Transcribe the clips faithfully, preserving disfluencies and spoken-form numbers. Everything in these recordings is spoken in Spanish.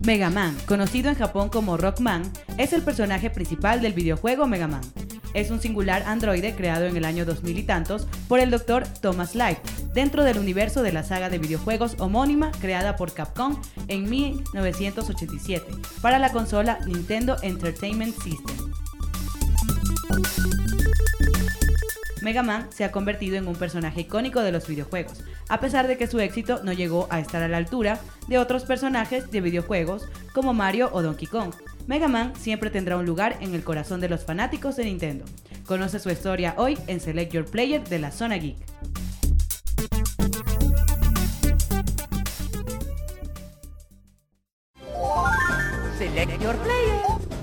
Mega Man, conocido en Japón como Rockman, es el personaje principal del videojuego Mega Man. Es un singular androide creado en el año dos mil y tantos por el doctor Thomas Light, dentro del universo de la saga de videojuegos homónima creada por Capcom en mil novecientos ochenta y siete para la consola Nintendo Entertainment System. Mega Man se ha convertido en un personaje icónico de los videojuegos, a pesar de que su éxito no llegó a estar a la altura de otros personajes de videojuegos como Mario o Donkey Kong. Mega Man siempre tendrá un lugar en el corazón de los fanáticos de Nintendo. Conoce su historia hoy en Select Your Player de la Zona Geek. Select Your Player.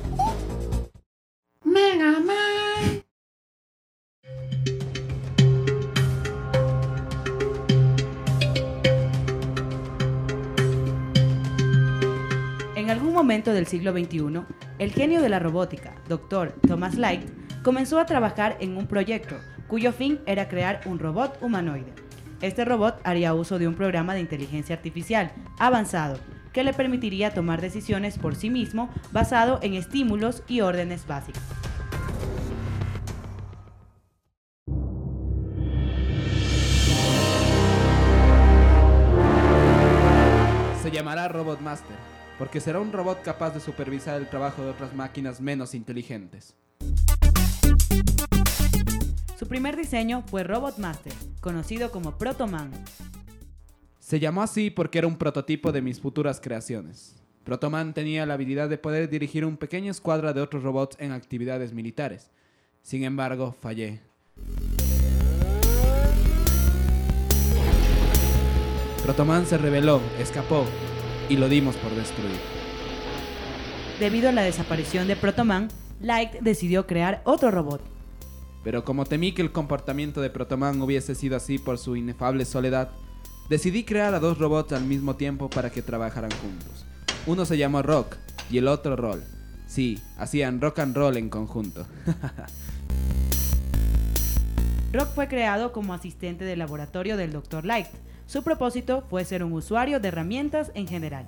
Mega Man. En algún momento del siglo veintiuno, el genio de la robótica, doctor Thomas Light, comenzó a trabajar en un proyecto cuyo fin era crear un robot humanoide. Este robot haría uso de un programa de inteligencia artificial avanzado que le permitiría tomar decisiones por sí mismo basado en estímulos y órdenes básicas. Se llamará Robot Master, porque será un robot capaz de supervisar el trabajo de otras máquinas menos inteligentes. Su primer diseño fue Robot Master, conocido como Proto Man. Se llamó así porque era un prototipo de mis futuras creaciones. Proto Man tenía la habilidad de poder dirigir un pequeño escuadra de otros robots en actividades militares. Sin embargo, fallé. Proto Man se rebeló, escapó, y lo dimos por destruir. Debido a la desaparición de Proto Man, Light decidió crear otro robot. Pero como temí que el comportamiento de Proto Man hubiese sido así por su inefable soledad, decidí crear a dos robots al mismo tiempo para que trabajaran juntos. Uno se llamó Rock y el otro Roll. Sí, hacían rock and roll en conjunto. Rock fue creado como asistente de laboratorio del doctor Light. Su propósito fue ser un usuario de herramientas en general.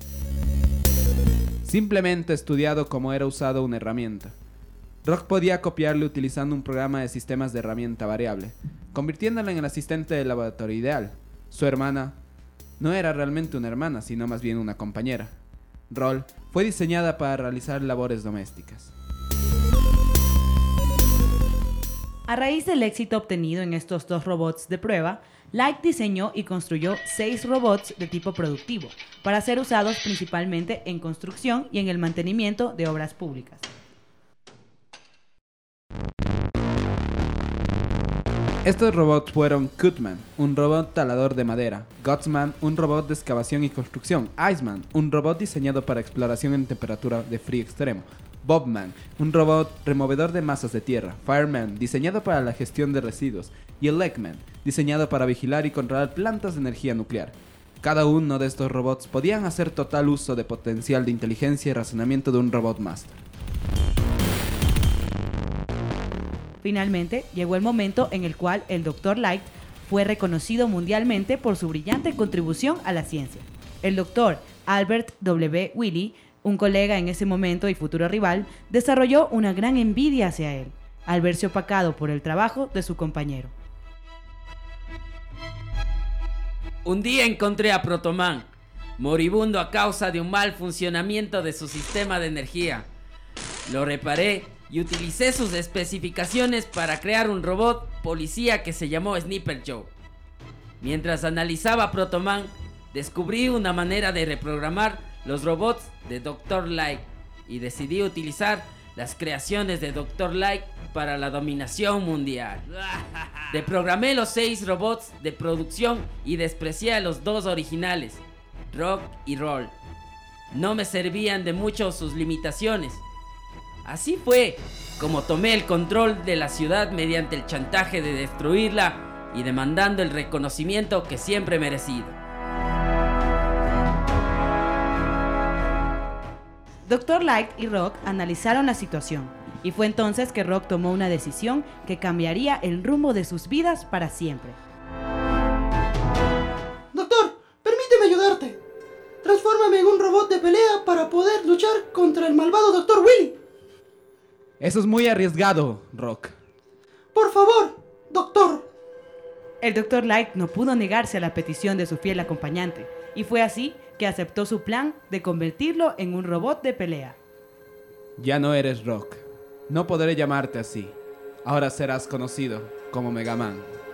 Simplemente estudiado cómo era usado una herramienta. Rock podía copiarle utilizando un programa de sistemas de herramienta variable, convirtiéndola en el asistente del laboratorio ideal. Su hermana no era realmente una hermana, sino más bien una compañera. Roll fue diseñada para realizar labores domésticas. A raíz del éxito obtenido en estos dos robots de prueba, Light diseñó y construyó seis robots de tipo productivo para ser usados principalmente en construcción y en el mantenimiento de obras públicas. Estos robots fueron Cutman, un robot talador de madera, Gutsman, un robot de excavación y construcción, Iceman, un robot diseñado para exploración en temperatura de frío extremo, Bobman, un robot removedor de masas de tierra, Fireman, diseñado para la gestión de residuos, y el Eggman, diseñado para vigilar y controlar plantas de energía nuclear. Cada uno de estos robots podían hacer total uso de potencial de inteligencia y razonamiento de un Robot Master. Finalmente, llegó el momento en el cual el doctor Light fue reconocido mundialmente por su brillante contribución a la ciencia. El doctor Albert W. Willey, un colega en ese momento y futuro rival, desarrolló una gran envidia hacia él, al verse opacado por el trabajo de su compañero. Un día encontré a Proto Man, moribundo a causa de un mal funcionamiento de su sistema de energía. Lo reparé y utilicé sus especificaciones para crear un robot policía que se llamó Sniper Joe. Mientras analizaba a Proto Man, descubrí una manera de reprogramar los robots de doctor Light y decidí utilizar las creaciones de doctor Light para la dominación mundial. Reprogramé los seis robots de producción y desprecié a los dos originales, Rock y Roll. No me servían de mucho sus limitaciones. Así fue como tomé el control de la ciudad mediante el chantaje de destruirla y demandando el reconocimiento que siempre he merecido. doctor Light y Rock analizaron la situación, y fue entonces que Rock tomó una decisión que cambiaría el rumbo de sus vidas para siempre. Doctor, permíteme ayudarte. Transfórmame en un robot de pelea para poder luchar contra el malvado doctor Willy. Eso es muy arriesgado, Rock. Por favor, doctor. El doctor Light no pudo negarse a la petición de su fiel acompañante, y fue así que aceptó su plan de convertirlo en un robot de pelea. Ya no eres Rock. No podré llamarte así. Ahora serás conocido como Mega Man.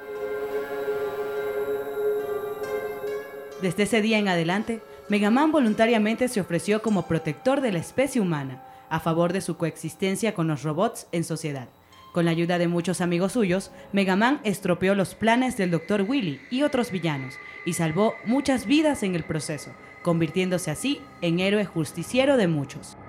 Desde ese día en adelante, Mega Man voluntariamente se ofreció como protector de la especie humana, a favor de su coexistencia con los robots en sociedad. Con la ayuda de muchos amigos suyos, Mega Man estropeó los planes del doctor Willy y otros villanos, y salvó muchas vidas en el proceso, convirtiéndose así en héroe justiciero de muchos.